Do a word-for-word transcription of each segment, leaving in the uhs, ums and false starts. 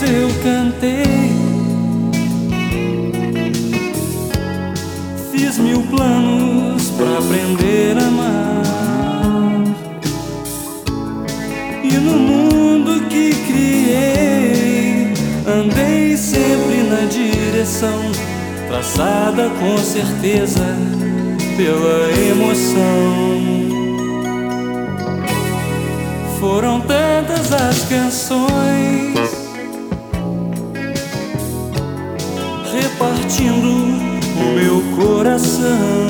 eu cantei, fiz mil planos pra aprender a amar. E no mundo que criei, andei sempre na direção traçada com certeza pela emoção. Foram tantas as canções repartindo o meu coração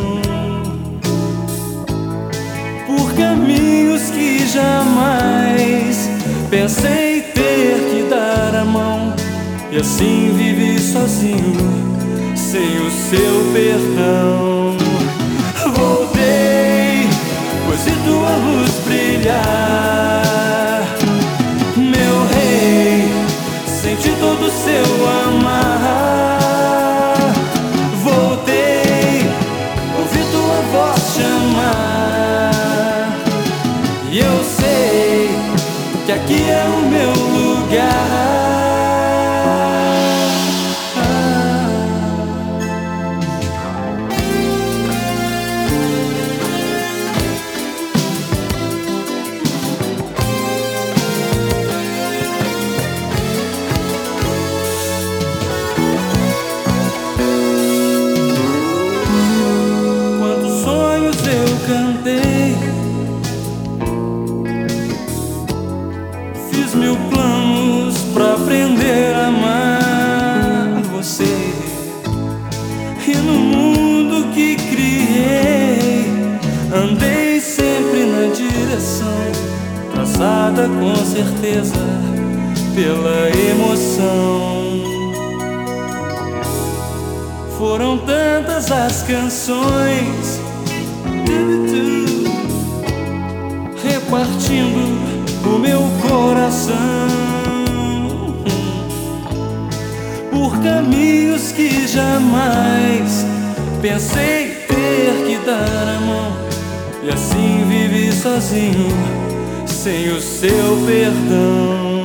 por caminhos que jamais pensei ter que dar a mão, e assim vivi sozinho sem o seu perdão. Voltei, pois vi tua luz brilhar, meu rei, senti todo o seu amar. Voltei, ouvi tua voz chamar, e eu sei que aqui é o meu lugar. Cantei, fiz mil planos pra aprender a amar você. E no mundo que criei, andei sempre na direção traçada com certeza pela emoção. Foram tantas as canções repartindo o meu coração por caminhos que jamais pensei ter que dar a mão, e assim vivi sozinho sem o seu perdão.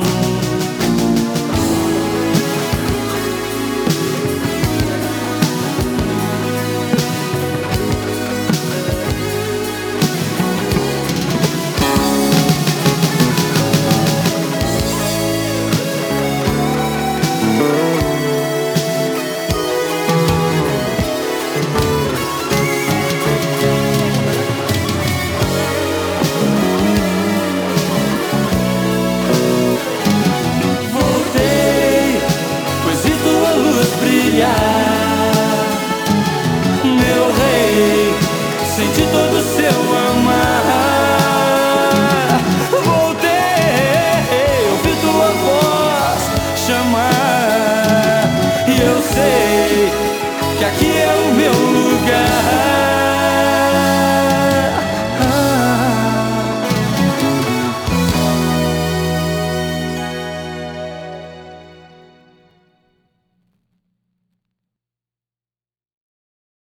Meu rei, senti todo o seu amar. Voltei, ouvi tua voz chamar, e eu sei que aqui é o